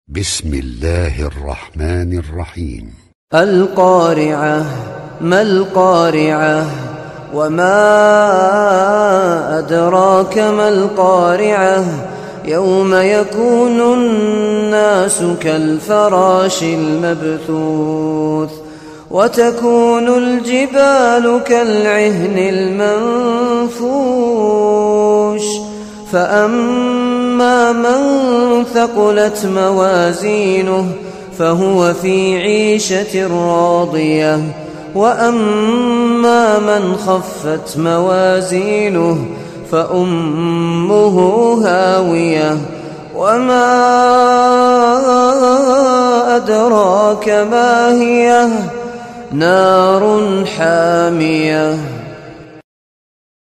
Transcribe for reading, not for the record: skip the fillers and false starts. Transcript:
بسم الله الرحمن الرحيم. القارعة. ما القارعة؟ وما أدراك ما القارعة؟ يوم يكون الناس كالفراش المبثوث وتكون الجبال كالعهن المنفوش فأما من ثقلت موازينه فهو في عيشة راضية وأما من خفت موازينه فأمه هاوية وما أدراك ما هي نار حامية.